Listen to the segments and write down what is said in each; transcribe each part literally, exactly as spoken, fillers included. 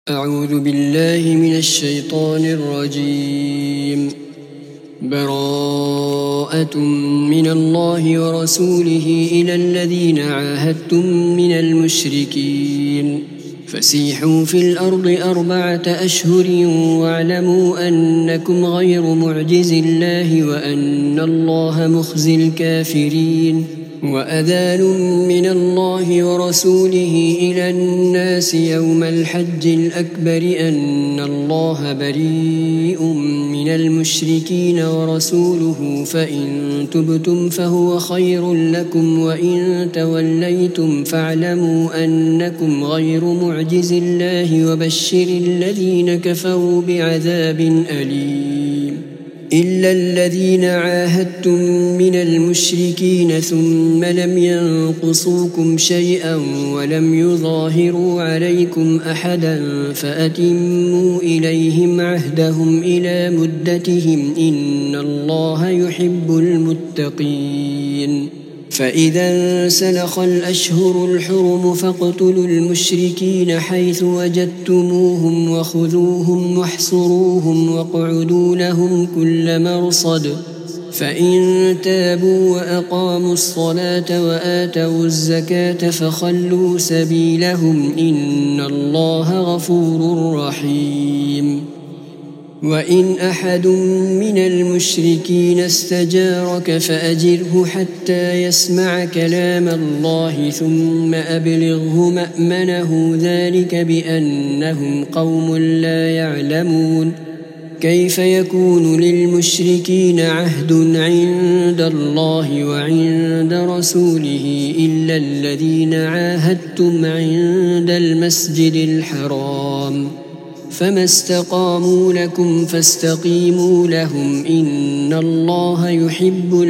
أعوذ بالله من الشيطان الرجيم. براءة من الله ورسوله إلى الذين عاهدتم من المشركين فسيحوا في الأرض أربعة أشهر واعلموا أنكم غير معجز الله وأن الله مخزي الكافرين. وأذان من الله ورسوله إلى الناس يوم الحج الأكبر أن الله بريء من المشركين ورسوله فإن تبتم فهو خير لكم وإن توليتم فاعلموا أنكم غير معجز الله وبشر الذين كفروا بعذاب أليم. إلا الذين عاهدتم من المشركين ثم لم ينقصوكم شيئا ولم يظاهروا عليكم أحدا فأتموا إليهم عهدهم إلى مدتهم إن الله يحب المتقين. فإذا انسلخ الأشهر الحرم فاقتلوا المشركين حيث وجدتموهم وخذوهم واحصروهم واقعدوا لهم كل مرصد فإن تابوا وأقاموا الصلاة وآتوا الزكاة فخلوا سبيلهم إن الله غفور رحيم. وإن أحد من المشركين استجارك فأجره حتى يسمع كلام الله ثم أبلغه مأمنه ذلك بأنهم قوم لا يعلمون. كيف يكون للمشركين عهد عند الله وعند رسوله إلا الذين عاهدتم عند المسجد الحرام فما استقاموا لكم فاستقيموا لهم إن الله يحب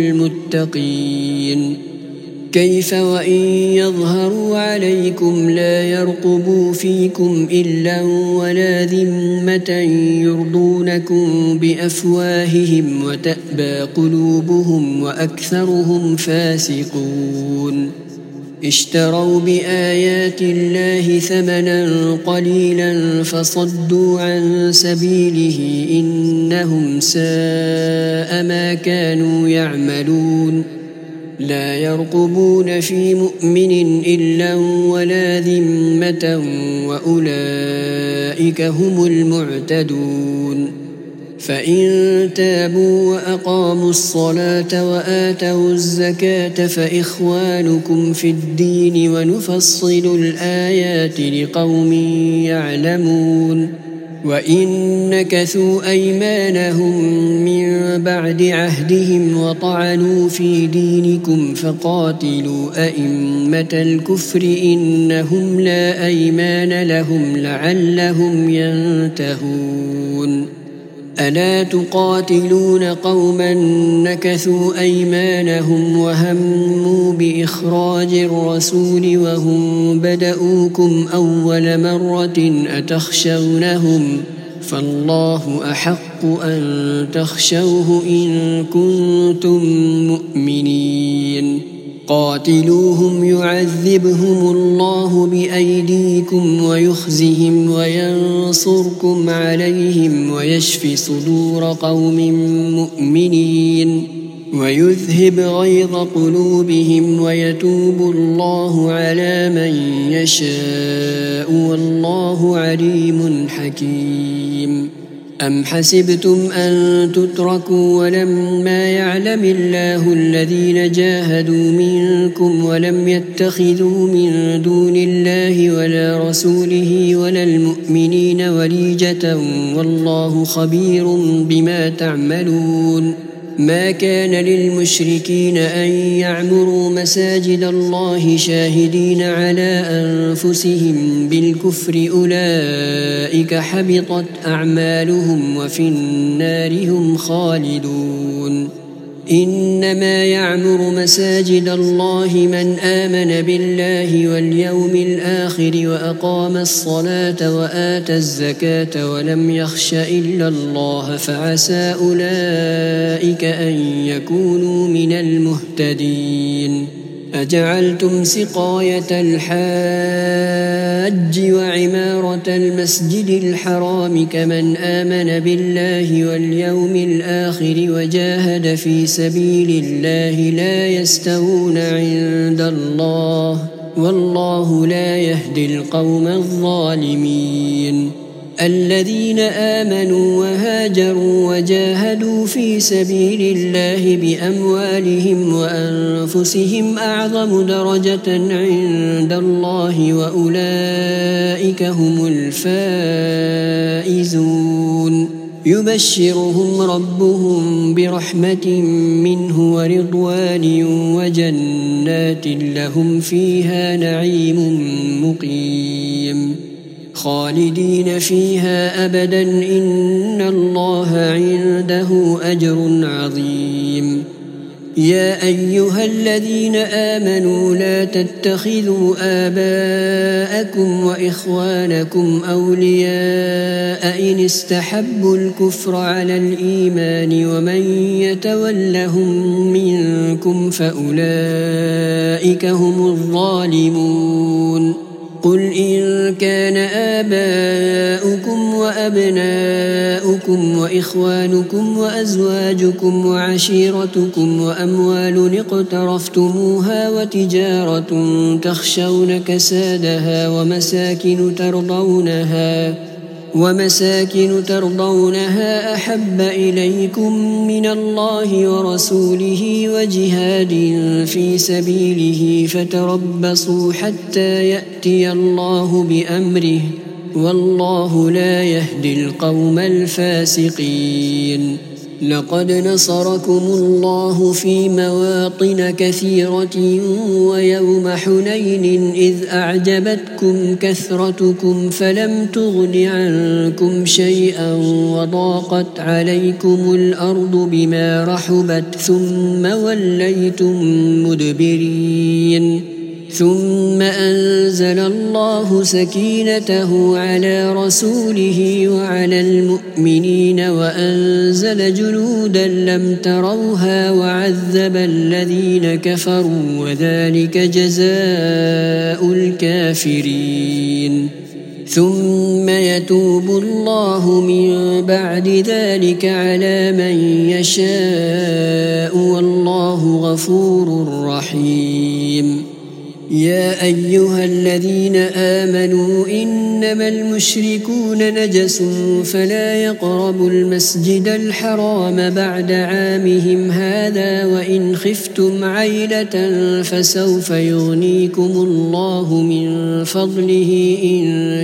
المتقين. كيف وإن يظهروا عليكم لا يرقبوا فيكم إلا ولا ذمة يرضونكم بأفواههم وتأبى قلوبهم وأكثرهم فاسقون. اشتروا بآيات الله ثمنا قليلا فصدوا عن سبيله إنهم ساء ما كانوا يعملون. لا يرقبون في مؤمن إلا ولا ذمة وأولئك هم المعتدون. فإن تابوا وأقاموا الصلاة وآتوا الزكاة فإخوانكم في الدين ونفصل الآيات لقوم يعلمون. وإن نكثوا أيمانهم من بعد عهدهم وطعنوا في دينكم فقاتلوا أئمة الكفر إنهم لا أيمان لهم لعلهم ينتهون. ألا تقاتلون قوما نكثوا أيمانهم وهموا بإخراج الرسول وهم بدؤوكم أول مرة أتخشونهم فالله أحق أن تخشوه إن كنتم مؤمنين. قاتلوهم يعذبهم الله بأيديكم ويخزهم وينصركم عليهم ويشفي صدور قوم مؤمنين ويذهب غيظ قلوبهم ويتوب الله على من يشاء والله عليم حكيم. أم حسبتم أن تتركوا ولما يعلم الله الذين جاهدوا منكم ولم يتخذوا من دون الله ولا رسوله ولا المؤمنين وليجة والله خبير بما تعملون. ما كان للمشركين أن يعمروا مساجد الله شاهدين على أنفسهم بالكفر أولئك حبطت أعمالهم وفي النار هم خالدون. إنما يعمر مساجد الله من آمن بالله واليوم الآخر وأقام الصلاة وآتى الزكاة ولم يخش إلا الله فعسى أولئك أن يكونوا من المهتدين. أجعلتم سقاية الحاج وعمارة المسجد الحرام كمن آمن بالله واليوم الآخر وجاهد في سبيل الله لا يستوون عند الله والله لا يهدي القوم الظالمين الذين آمنوا وهاجروا وجاهدوا في سبيل الله بأموالهم وأنفسهم أعظم درجة عند الله وأولئك هم الفائزون يبشرهم ربهم برحمة منه ورضوان وجنات لهم فيها نعيم مقيم خالدين فيها أبدا إن الله عنده أجر عظيم يا أيها الذين آمنوا لا تتخذوا آباءكم وإخوانكم أولياء إن استحبوا الكفر على الإيمان ومن يتولهم منكم فأولئك هم الظالمون قل إن كان آباؤكم وأبناؤكم وإخوانكم وأزواجكم وعشيرتكم وأموال اقترفتموها وتجارة تخشون كسادها ومساكن ترضونها ومساكن ترضونها أحب إليكم من الله ورسوله وجهاد في سبيله فتربصوا حتى يأتي الله بأمره والله لا يهدي القوم الفاسقين لقد نصركم الله في مواطن كثيرة ويوم حنين إذ أعجبتكم كثرتكم فلم تغن عنكم شيئا وضاقت عليكم الأرض بما رحبت ثم وليتم مدبرين ثم أنزل الله سكينته على رسوله وعلى المؤمنين وأنزل جنودا لم تروها وعذب الذين كفروا وذلك جزاء الكافرين ثم يتوب الله من بعد ذلك على من يشاء والله غفور رحيم يا أيها الذين آمنوا إنما المشركون نجس فلا يقربوا المسجد الحرام بعد عامهم هذا وإن خفتم عيلة فسوف يغنيكم الله من فضله إن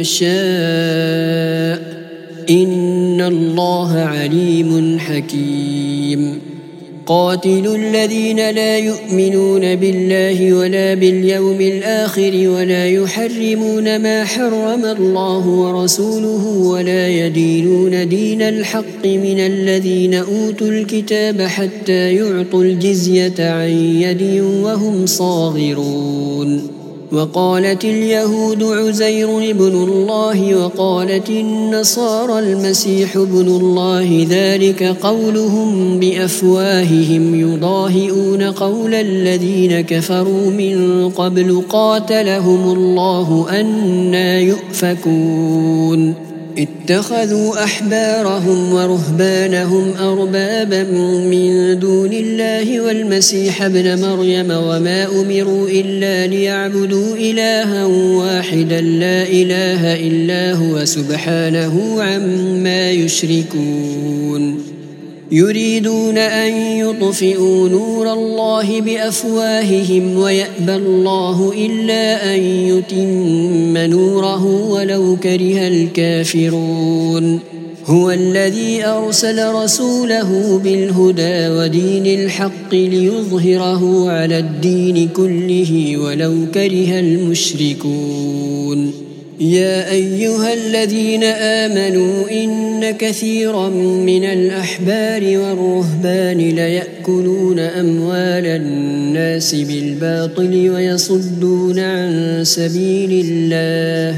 شاء إن الله عليم حكيم قاتلوا الذين لا يؤمنون بالله ولا باليوم الآخر ولا يحرمون ما حرم الله ورسوله ولا يدينون دين الحق من الذين أوتوا الكتاب حتى يعطوا الجزية عن يد وهم صاغرون وقالت اليهود عزير ابن الله وقالت النصارى المسيح ابن الله ذلك قولهم بأفواههم يضاهئون قول الذين كفروا من قبل قاتلهم الله أنى يؤفكون اتخذوا أحبارهم ورهبانهم أربابا من دون الله والمسيح ابن مريم وما أمروا إلا ليعبدوا إلها واحدا لا إله إلا هو سبحانه عما يشركون يريدون أن يطفئوا نور الله بأفواههم ويأبى الله إلا أن يتم نوره ولو كره الكافرون هو الذي أرسل رسوله بالهدى ودين الحق ليظهره على الدين كله ولو كره المشركون يا أيها الذين آمنوا إن كثيرا من الأحبار والرهبان ليأكلون أموال الناس بالباطل ويصدون عن سبيل الله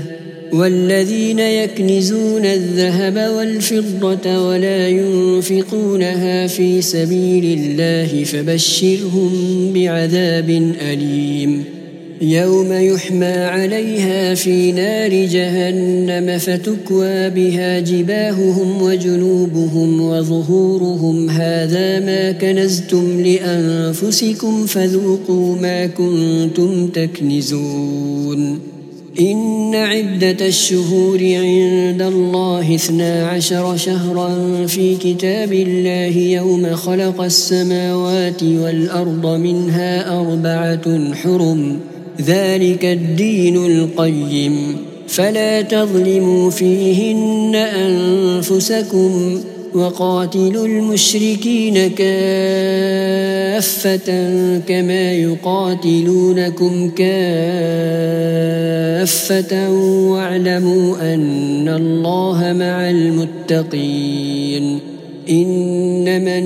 والذين يكنزون الذهب والفضة ولا ينفقونها في سبيل الله فبشرهم بعذاب أليم يوم يحمى عليها في نار جهنم فتكوى بها جباههم وجنوبهم وظهورهم هذا ما كنزتم لأنفسكم فذوقوا ما كنتم تكنزون إن عدة الشهور عند الله اثنا عشر شهرا في كتاب الله يوم خلق السماوات والأرض منها أربعة حرم ذلك الدين القيم فلا تظلموا فيهن أنفسكم وقاتلوا المشركين كافة كما يقاتلونكم كافة واعلموا أن الله مع المتقين إنما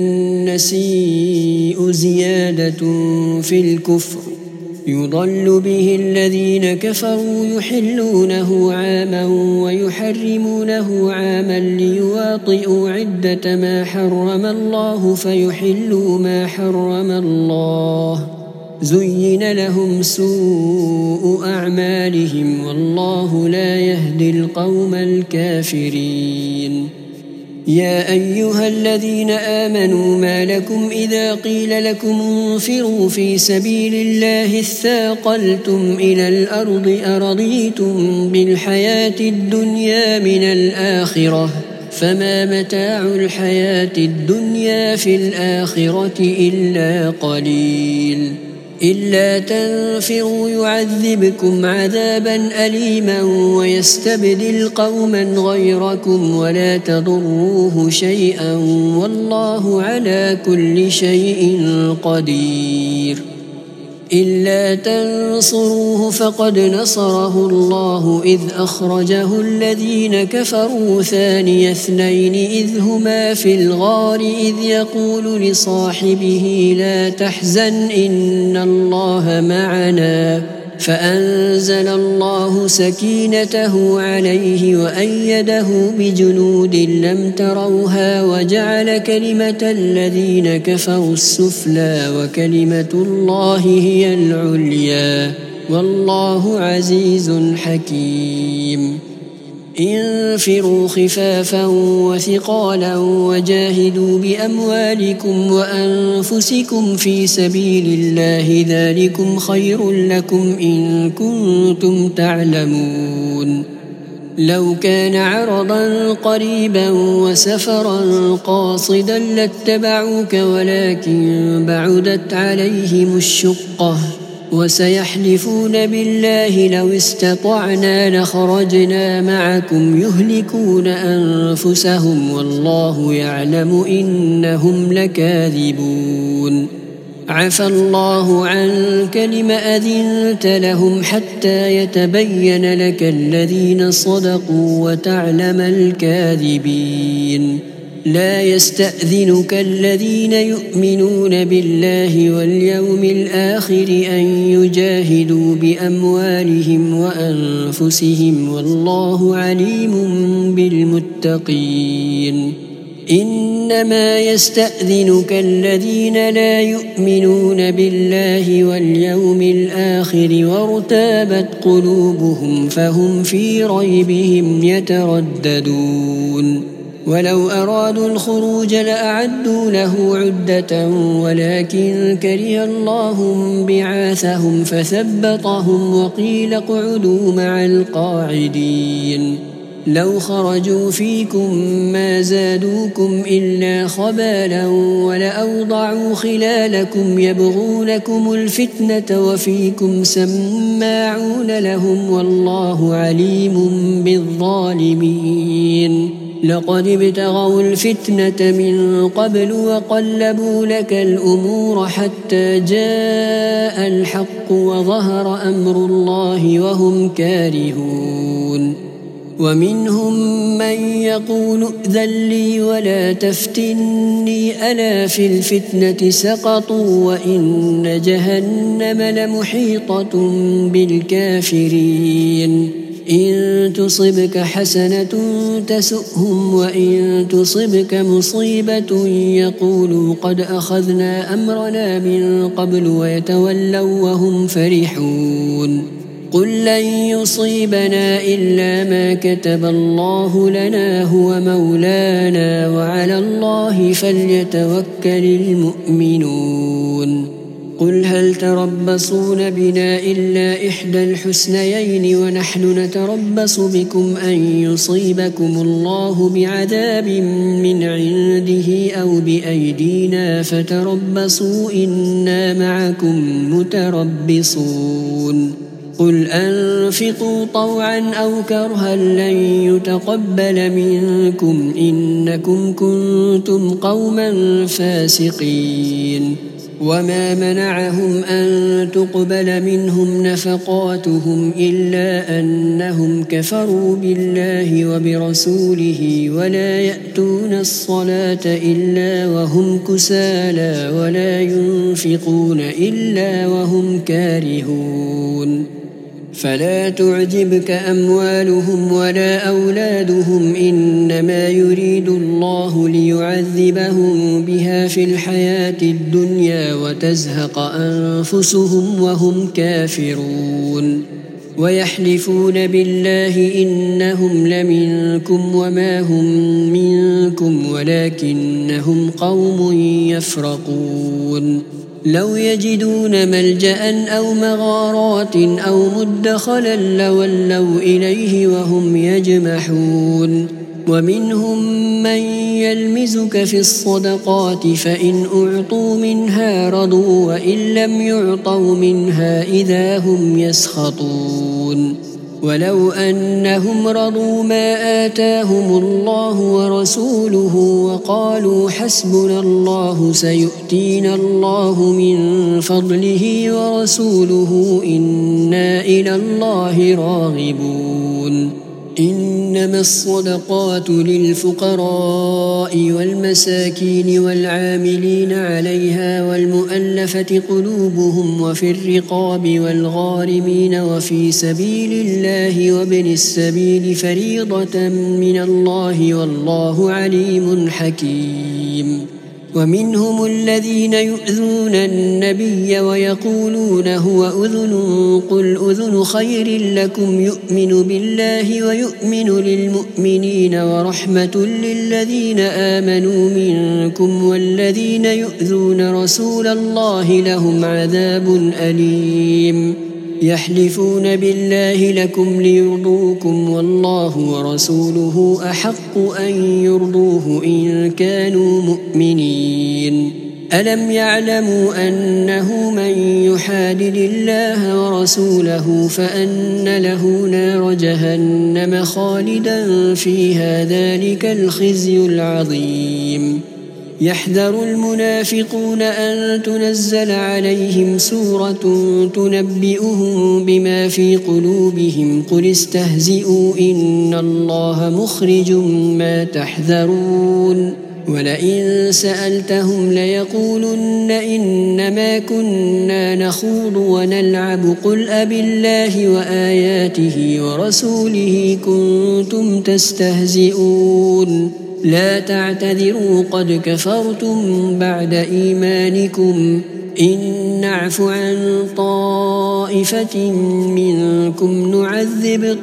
النسيء زيادة في الكفر يضل به الذين كفروا يحلونه عاما ويحرمونه عاما ليواطئوا عدة ما حرم الله فيحلوا ما حرم الله زين لهم سوء أعمالهم والله لا يهدي القوم الكافرين يا أيها الذين آمنوا ما لكم إذا قيل لكم انفروا في سبيل الله اثاقلتم إلى الأرض أرضيتم بالحياة الدنيا من الآخرة فما متاع الحياة الدنيا في الآخرة إلا قليل إلا تنفروا يعذبكم عذابا أليما ويستبدل قوما غيركم ولا تضروه شيئا والله على كل شيء قدير إلا تنصروه فقد نصره الله إذ أخرجه الذين كفروا ثاني اثنين إذ هما في الغار إذ يقول لصاحبه لا تحزن إن الله معنا فأنزل الله سكينته عليه وأيده بجنود لم تروها وجعل كلمة الذين كفروا السفلى وكلمة الله هي العليا والله عزيز حكيم انفروا خفافا وثقالا وجاهدوا بأموالكم وأنفسكم في سبيل الله ذلكم خير لكم إن كنتم تعلمون لو كان عرضا قريبا وسفرا قاصدا لاتبعوك ولكن بعدت عليهم الشقة وسيحلفون بالله لو استطعنا لخرجنا معكم يهلكون أنفسهم والله يعلم إنهم لكاذبون عفى الله عنك لم أذنت لهم حتى يتبين لك الذين صدقوا وتعلم الكاذبين لا يستأذنك الذين يؤمنون بالله واليوم الآخر أن يجاهدوا بأموالهم وأنفسهم والله عليم بالمتقين إنما يستأذنك الذين لا يؤمنون بالله واليوم الآخر وارتابت قلوبهم فهم في ريبهم يترددون ولو أرادوا الخروج لأعدوا له عدة ولكن كره الله بعاثهم فثبطهم وقيل اقعدوا مع القاعدين لو خرجوا فيكم ما زادوكم إلا خبالا ولأوضعوا خلالكم يبغونكم الفتنة وفيكم سماعون لهم والله عليم بالظالمين لقد ابتغوا الفتنة من قبل وقلبوا لك الأمور حتى جاء الحق وظهر أمر الله وهم كارهون ومنهم من يقول ائذن لي ولا تفتني ألا في الفتنة سقطوا وإن جهنم لمحيطة بالكافرين إن تصبك حسنة تسؤهم وإن تصبك مصيبة يقولوا قد أخذنا أمرنا من قبل ويتولوا وهم فرحون قل لن يصيبنا إلا ما كتب الله لنا هو مولانا وعلى الله فليتوكل المؤمنون قل هل تربصون بنا إلا إحدى الحسنيين ونحن نتربص بكم أن يصيبكم الله بعذاب من عنده أو بأيدينا فتربصوا إنا معكم متربصون قل أنفقوا طوعا أو كرها لن يتقبل منكم إنكم كنتم قوما فاسقين وما منعهم أن تقبل منهم نفقاتهم إلا أنهم كفروا بالله وبرسوله ولا يأتون الصلاة إلا وهم كسالى ولا ينفقون إلا وهم كارهون فلا تعجبك أموالهم ولا أولادهم إنما يريد الله ليعذبهم بها في الحياة الدنيا وتزهق أنفسهم وهم كافرون ويحلفون بالله إنهم لمنكم وما هم منكم ولكنهم قوم يفرقون لو يجدون ملجأ أو مغارات أو مدخلا لولوا إليه وهم يجمحون ومنهم من يلمزك في الصدقات فإن أعطوا منها رضوا وإن لم يعطوا منها إذا هم يسخطون ولو أنهم رضوا ما آتاهم الله ورسوله وقالوا حسبنا الله سيؤتينا الله من فضله ورسوله إنا إلى الله راغبون إنما الصدقات للفقراء والمساكين والعاملين عليها والمؤلفة قلوبهم وفي الرقاب والغارمين وفي سبيل الله وابن السبيل فريضة من الله والله عليم حكيم ومنهم الذين يؤذون النبي ويقولون هو أذن قل أذن خير لكم يؤمن بالله ويؤمن للمؤمنين ورحمة للذين آمنوا منكم والذين يؤذون رسول الله لهم عذاب أليم يحلفون بالله لكم ليرضوكم والله ورسوله أحق أن يرضوه إن كانوا مؤمنين ألم يعلموا أنه من يحادد الله ورسوله فأن له نار جهنم خالدا فيها ذلك الخزي العظيم يحذر المنافقون أن تنزل عليهم سورة تنبئهم بما في قلوبهم قل استهزئوا إن الله مخرج ما تحذرون ولئن سألتهم ليقولن إنما كنا نخوض ونلعب قل أبالله وآياته ورسوله كنتم تستهزئون لا تعتذروا قد كفرتم بعد إيمانكم إن نعف عن طائفة منكم نعذب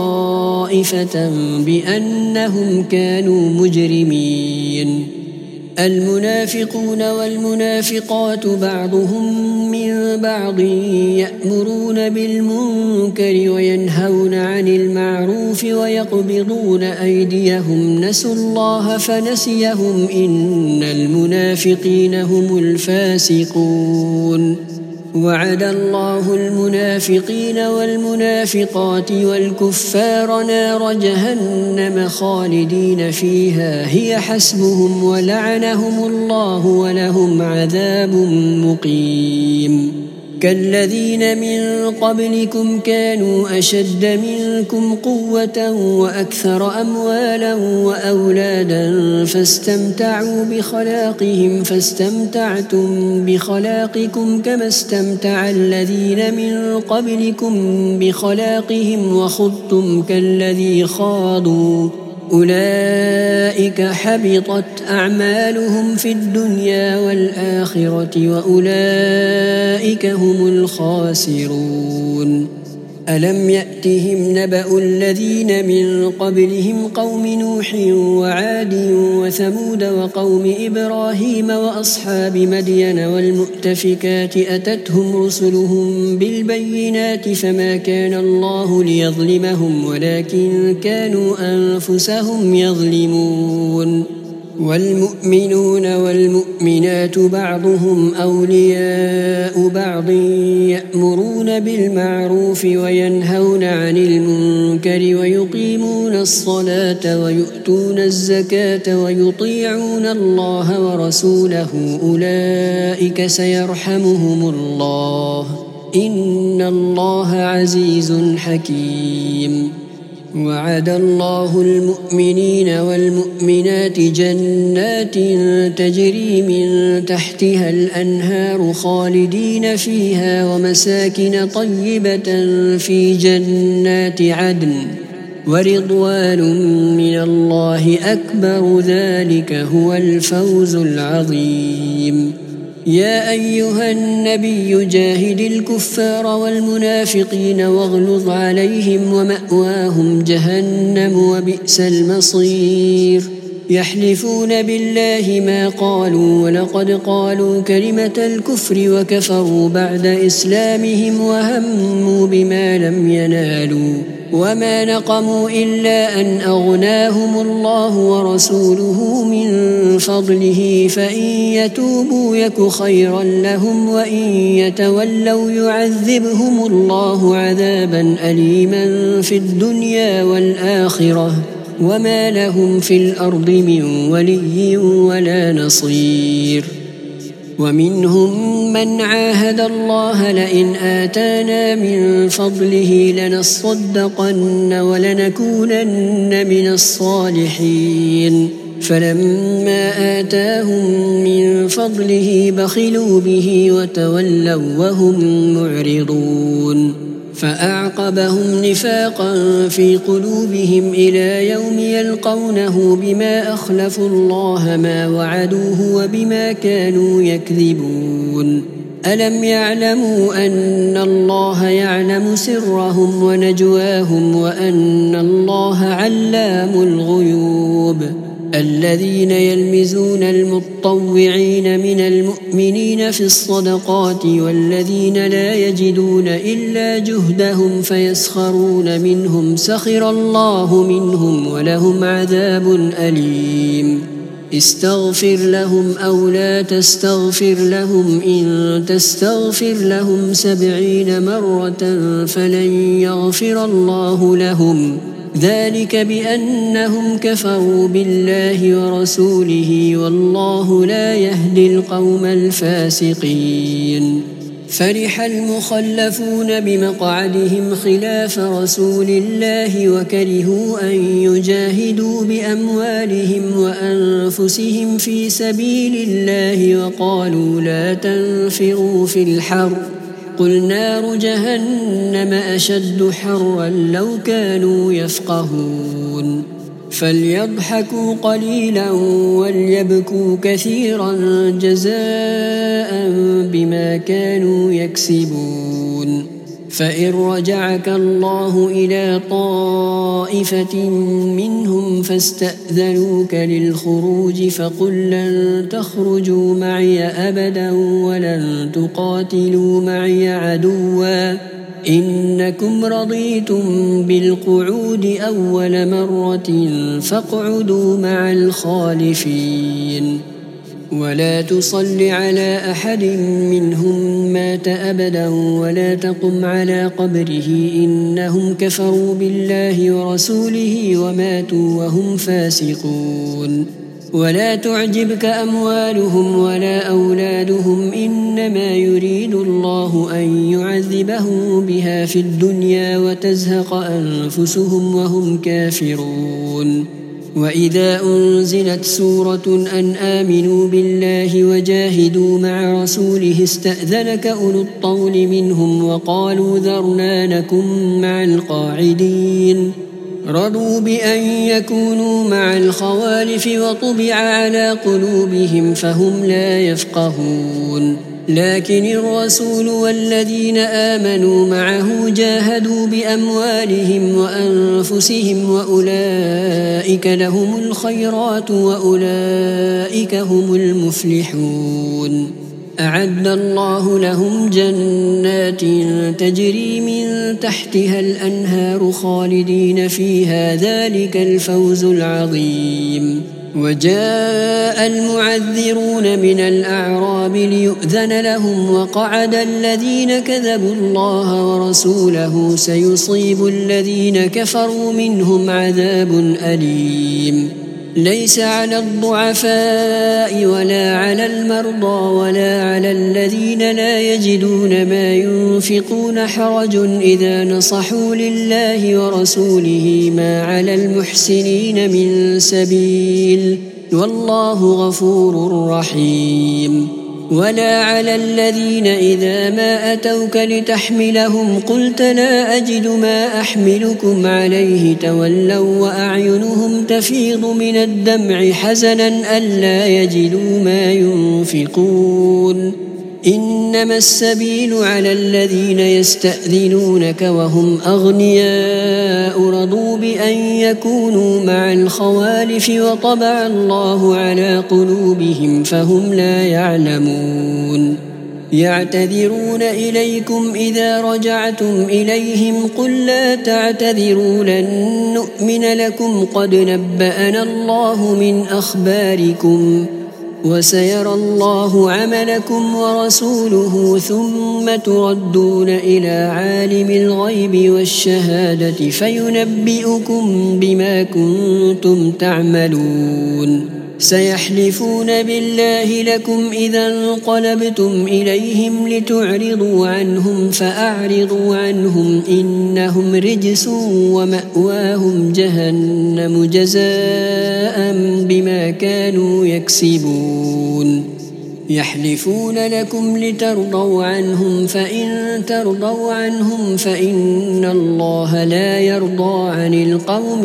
طائفة بأنهم كانوا مجرمين المنافقون والمنافقات بعضهم من بعض يأمرون بالمنكر وينهون عن المعروف ويقبضون أيديهم نسوا الله فنسيهم إن المنافقين هم الفاسقون وعد الله المنافقين والمنافقات والكفار نار جهنم خالدين فيها هي حسبهم ولعنهم الله ولهم عذاب مقيم كالذين من قبلكم كانوا أشد منكم قوة وأكثر أموالا وأولادا فاستمتعوا بخلاقهم فاستمتعتم بخلاقكم كما استمتع الذين من قبلكم بخلاقهم وخضتم كالذي خاضوا أولئك حبطت أعمالهم في الدنيا والآخرة وأولئك هم الخاسرون ألم يأتهم نبأ الذين من قبلهم قوم نوح وعاد وثمود وقوم إبراهيم وأصحاب مدين والمؤتفكات أتتهم رسلهم بالبينات فما كان الله ليظلمهم ولكن كانوا أنفسهم يظلمون والمؤمنون والمؤمنات بعضهم أولياء بعض يأمرون بالمعروف وينهون عن المنكر ويقيمون الصلاة ويؤتون الزكاة ويطيعون الله ورسوله أولئك سيرحمهم الله إن الله عزيز حكيم وعد الله المؤمنين والمؤمنات جنات تجري من تحتها الأنهار خالدين فيها ومساكن طيبة في جنات عدن ورضوان من الله أكبر ذلك هو الفوز العظيم يا أيها النبي جاهد الكفار والمنافقين واغلظ عليهم ومأواهم جهنم وبئس المصير يحلفون بالله ما قالوا ولقد قالوا كلمة الكفر وكفروا بعد إسلامهم وهموا بما لم ينالوا وما نقموا إلا أن أغناهم الله ورسوله من فضله فإن يتوبوا يك خيرا لهم وإن يتولوا يعذبهم الله عذابا أليما في الدنيا والآخرة وما لهم في الأرض من ولي ولا نصير ومنهم من عاهد الله لئن آتانا من فضله لنصدقن ولنكونن من الصالحين فلما آتاهم من فضله بخلوا به وتولوا وهم معرضون فأعقبهم نفاقا في قلوبهم إلى يوم يلقونه بما أخلفوا الله ما وعدوه وبما كانوا يكذبون ألم يعلموا أن الله يعلم سرهم ونجواهم وأن الله علام الغيوب الذين يلمزون المتطوعين من المؤمنين في الصدقات والذين لا يجدون إلا جهدهم فيسخرون منهم سخر الله منهم ولهم عذاب أليم استغفر لهم أو لا تستغفر لهم إن تستغفر لهم سبعين مرة فلن يغفر الله لهم ذلك بأنهم كفروا بالله ورسوله والله لا يهدي القوم الفاسقين فرح المخلفون بمقعدهم خلاف رسول الله وكرهوا أن يجاهدوا بأموالهم وأنفسهم في سبيل الله وقالوا لا تنفروا في الحر قل نار جهنم أشد حرا لو كانوا يفقهون فليضحكوا قليلا وليبكوا كثيرا جزاء بما كانوا يكسبون فإن رجعك الله إلى طائفة منهم فاستأذنوك للخروج فقل لن تخرجوا معي أبدا ولن تقاتلوا معي عدوا إنكم رضيتم بالقعود أول مرة فاقعدوا مع الخالفين ولا تصل على أحد منهم مات أبدا ولا تقم على قبره إنهم كفروا بالله ورسوله وماتوا وهم فاسقون ولا تعجبك أموالهم ولا أولادهم إنما يريد الله أن يعذبهم بها في الدنيا وتزهق أنفسهم وهم كافرون وإذا أنزلت سورة أن آمنوا بالله وجاهدوا مع رسوله استأذنك أولو الطول منهم وقالوا ذرنا نكن مع القاعدين رضوا بأن يكونوا مع الخوالف وطبع على قلوبهم فهم لا يفقهون لكن الرسول والذين آمنوا معه جاهدوا بأموالهم وأنفسهم وأولئك لهم الخيرات وأولئك هم المفلحون أعد الله لهم جنات تجري من تحتها الأنهار خالدين فيها ذلك الفوز العظيم وجاء المعذرون من الأعراب ليؤذن لهم وقعد الذين كذبوا الله ورسوله سيصيب الذين كفروا منهم عذاب أليم ليس على الضعفاء ولا على المرضى ولا على الذين لا يجدون ما ينفقون حرج إذا نصحوا لله ورسوله ما على المحسنين من سبيل والله غفور رحيم ولا على الذين إذا ما أتوك لتحملهم قلت لا أجد ما أحملكم عليه تولوا وأعينهم تفيض من الدمع حزنا ألا يجدوا ما ينفقون إنما السبيل على الذين يستأذنونك وهم أغنياء رضوا بأن يكونوا مع الخوالف وطبع الله على قلوبهم فهم لا يعلمون يعتذرون إليكم إذا رجعتم إليهم قل لا تعتذروا لن نؤمن لكم قد نبأنا الله من أخباركم وسيرى الله عملكم ورسوله ثم تردون إلى عالم الغيب والشهادة فينبئكم بما كنتم تعملون سيحلفون بالله لكم إذا انقلبتم إليهم لتعرضوا عنهم فأعرضوا عنهم إنهم رجس ومأواهم جهنم جزاء بما كانوا يكسبون يحلفون لكم لترضوا عنهم فإن ترضوا عنهم فإن الله لا يرضى عن القوم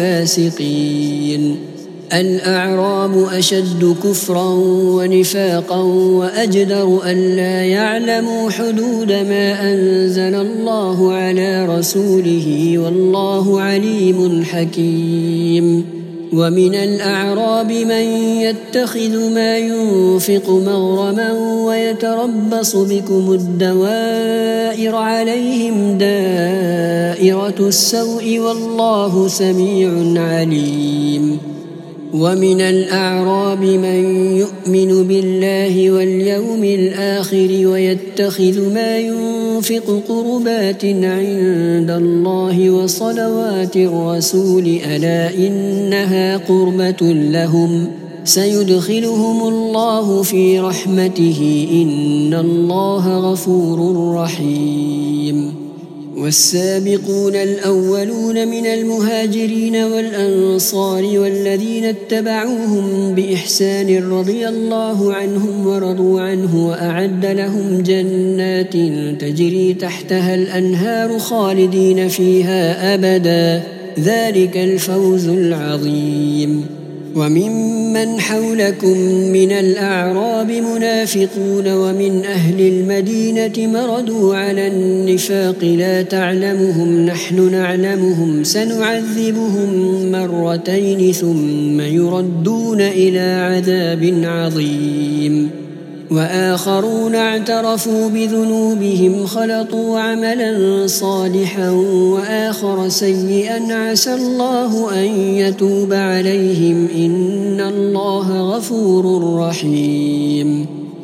الفاسقين الأعراب أشد كفرا ونفاقا وأجدر ألا يعلموا حدود ما أنزل الله على رسوله والله عليم حكيم ومن الأعراب من يتخذ ما ينفق مغرما ويتربص بكم الدوائر عليهم دائرة السوء والله سميع عليم ومن الأعراب من يؤمن بالله واليوم الآخر ويتخذ ما ينفق قربات عند الله وصلوات الرسول ألا إنها قربة لهم سيدخلهم الله في رحمته إن الله غفور رحيم والسابقون الأولون من المهاجرين والأنصار والذين اتبعوهم بإحسان رضي الله عنهم ورضوا عنه وأعد لهم جنات تجري تحتها الأنهار خالدين فيها أبدا ذلك الفوز العظيم وممن حولكم من الأعراب منافقون ومن أهل المدينة مردوا على النفاق لا تعلمهم نحن نعلمهم سنعذبهم مرتين ثم يردون إلى عذاب عظيم وآخرون اعترفوا بذنوبهم خلطوا عملا صالحا وآخر سيئا عسى الله أن يتوب عليهم إن الله غفور رحيم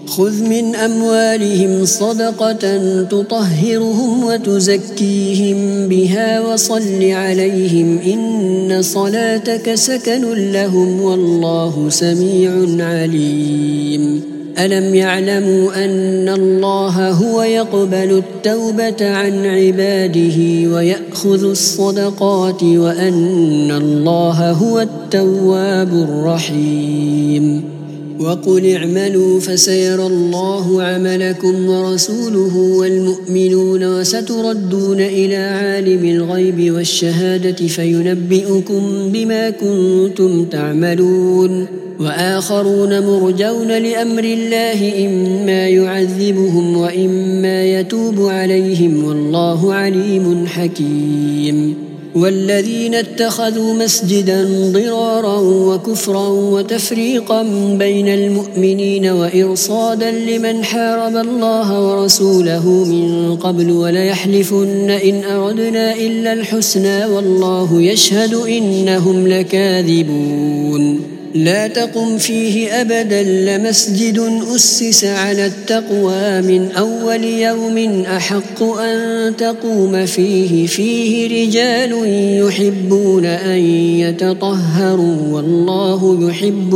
خذ من أموالهم صدقة تطهرهم وتزكيهم بها وصل عليهم إن صلاتك سكن لهم والله سميع عليم ألم يعلموا أن الله هو يقبل التوبة عن عباده ويأخذ الصدقات وأن الله هو التواب الرحيم وقل اعملوا فسيرى الله عملكم ورسوله والمؤمنون وستردون إلى عالم الغيب والشهادة فينبئكم بما كنتم تعملون وآخرون مرجون لأمر الله إما يعذبهم وإما يتوب عليهم والله عليم حكيم والذين اتخذوا مسجدا ضرارا وكفرا وتفريقا بين المؤمنين وإرصادا لمن حارب الله ورسوله من قبل وليحلفن إن أردنا إلا الحسنى والله يشهد إنهم لكاذبون لا تقم فيه أبدا لمسجد أسس على التقوى من أول يوم أحق أن تقوم فيه فيه رجال يحبون أن يتطهروا والله يحب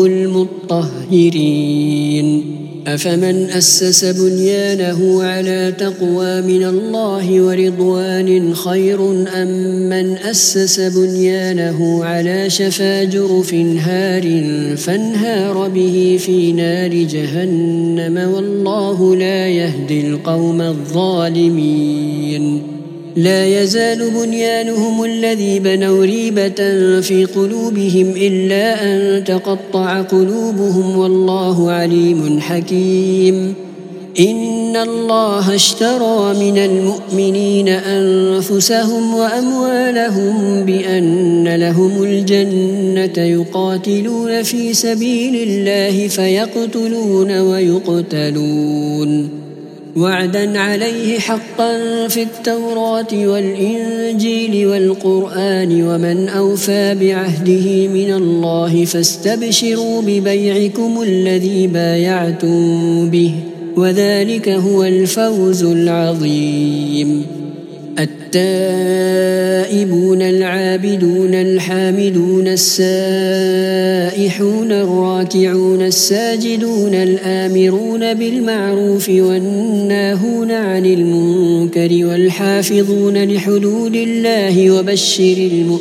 المطهرين أفمن أسس بنيانه على تقوى من الله ورضوان خير أم من أسس بنيانه على شفا جرف هار فانهار به في نار جهنم والله لا يهدي القوم الظالمين لا يزال بنيانهم الذي بنوا ريبة في قلوبهم إلا أن تقطع قلوبهم والله عليم حكيم إن الله اشترى من المؤمنين أنفسهم وأموالهم بأن لهم الجنة يقاتلون في سبيل الله فيقتلون ويقتلون وعدا عليه حقا في التوراة والإنجيل والقرآن ومن أوفى بعهده من الله فاستبشروا ببيعكم الذي بايعتم به وذلك هو الفوز العظيم التائبون العابدون الحامدون السائحون الراكعون الساجدون الآمرون بالمعروف والناهون عن المنكر والحافظون لحدود الله وبشر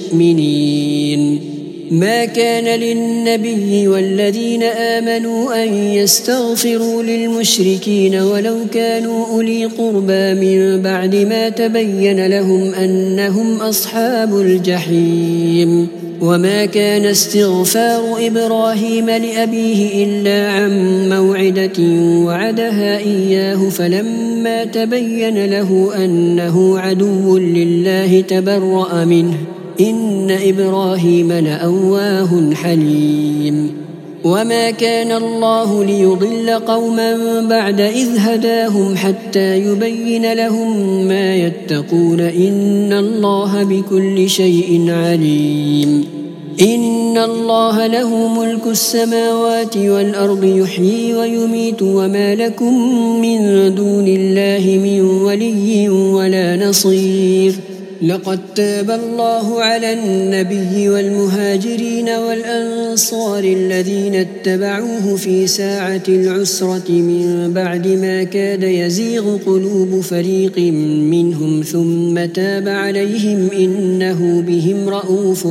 المؤمنين ما كان للنبي والذين آمنوا أن يستغفروا للمشركين ولو كانوا أولي قربى من بعد ما تبين لهم أنهم أصحاب الجحيم وما كان استغفار إبراهيم لأبيه إلا عن موعدة وعدها إياه فلما تبين له أنه عدو لله تبرأ منه إن إبراهيم لأواه حليم وما كان الله ليضل قوما بعد إذ هداهم حتى يبين لهم ما يتقون إن الله بكل شيء عليم إن الله له ملك السماوات والأرض يحيي ويميت وما لكم من دون الله من ولي ولا نصير لقد تاب الله على النبي والمهاجرين والأنصار الذين اتبعوه في ساعة العسرة من بعد ما كاد يزيغ قلوب فريق منهم ثم تاب عليهم إنه بهم رءوف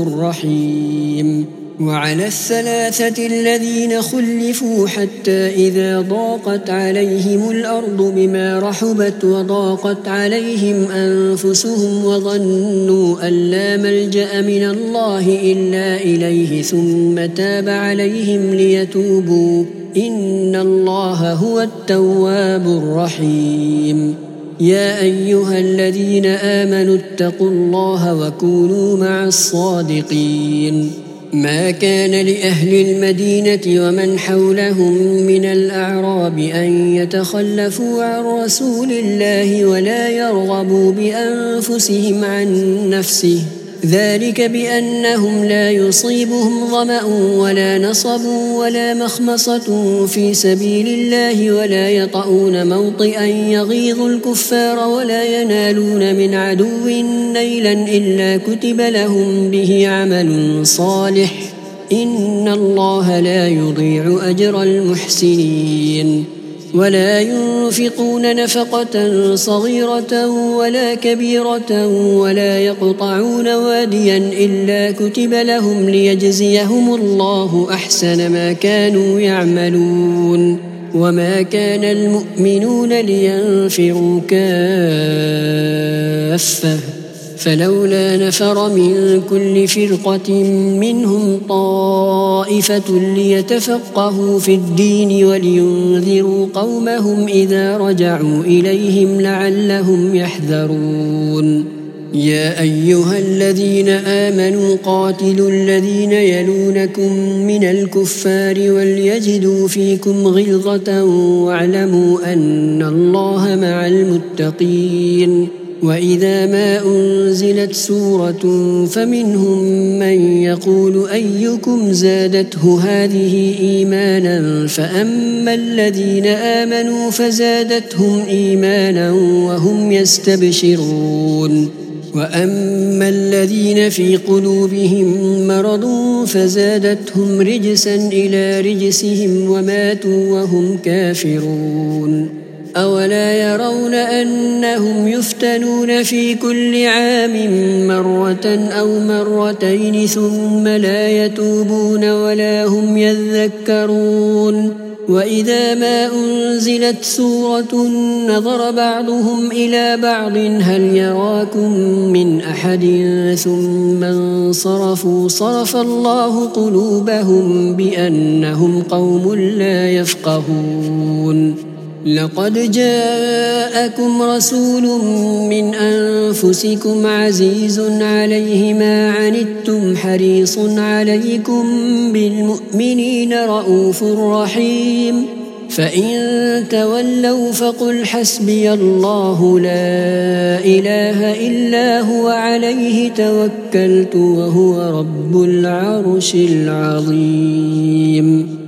رحيم وعلى الثلاثة الذين خلفوا حتى إذا ضاقت عليهم الأرض بما رحبت وضاقت عليهم أنفسهم وظنوا أن لا ملجأ من الله إلا إليه ثم تاب عليهم ليتوبوا إن الله هو التواب الرحيم يا أيها الذين آمنوا اتقوا الله وكونوا مع الصادقين ما كان لأهل المدينة ومن حولهم من الأعراب أن يتخلفوا عن رسول الله ولا يرغبوا بأنفسهم عن نفسه ذلك بأنهم لا يصيبهم ظمأ ولا نصب ولا مخمصة في سبيل الله ولا يطؤون موطئا يغيظ الكفار ولا ينالون من عدو نيلا إلا كتب لهم به عمل صالح إن الله لا يضيع أجر المحسنين ولا ينفقون نفقة صغيرة ولا كبيرة ولا يقطعون واديا إلا كتب لهم ليجزيهم الله أحسن ما كانوا يعملون وما كان المؤمنون لينفروا كافة فلولا نفر من كل فرقة منهم طائفة ليتفقهوا في الدين ولينذروا قومهم إذا رجعوا إليهم لعلهم يحذرون يا أيها الذين آمنوا قاتلوا الذين يلونكم من الكفار وليجدوا فيكم غلظة واعلموا أن الله مع المتقين وإذا ما أنزلت سورة فمنهم من يقول أيكم زادته هذه إيمانا فأما الذين آمنوا فزادتهم إيمانا وهم يستبشرون وأما الذين في قلوبهم مرض فزادتهم رجسا إلى رجسهم وماتوا وهم كافرون أولا يرون أنهم يفتنون في كل عام مرة أو مرتين ثم لا يتوبون ولا هم يذكرون وإذا ما أنزلت سورة نظر بعضهم إلى بعض هل يراكم من أحد ثم انصرفوا صرف الله قلوبهم بأنهم قوم لا يفقهون لقد جاءكم رسول من أنفسكم عزيز عليه ما عنتم حريص عليكم بالمؤمنين رؤوف رحيم فإن تولوا فقل حسبي الله لا إله إلا هو عليه توكلت وهو رب العرش العظيم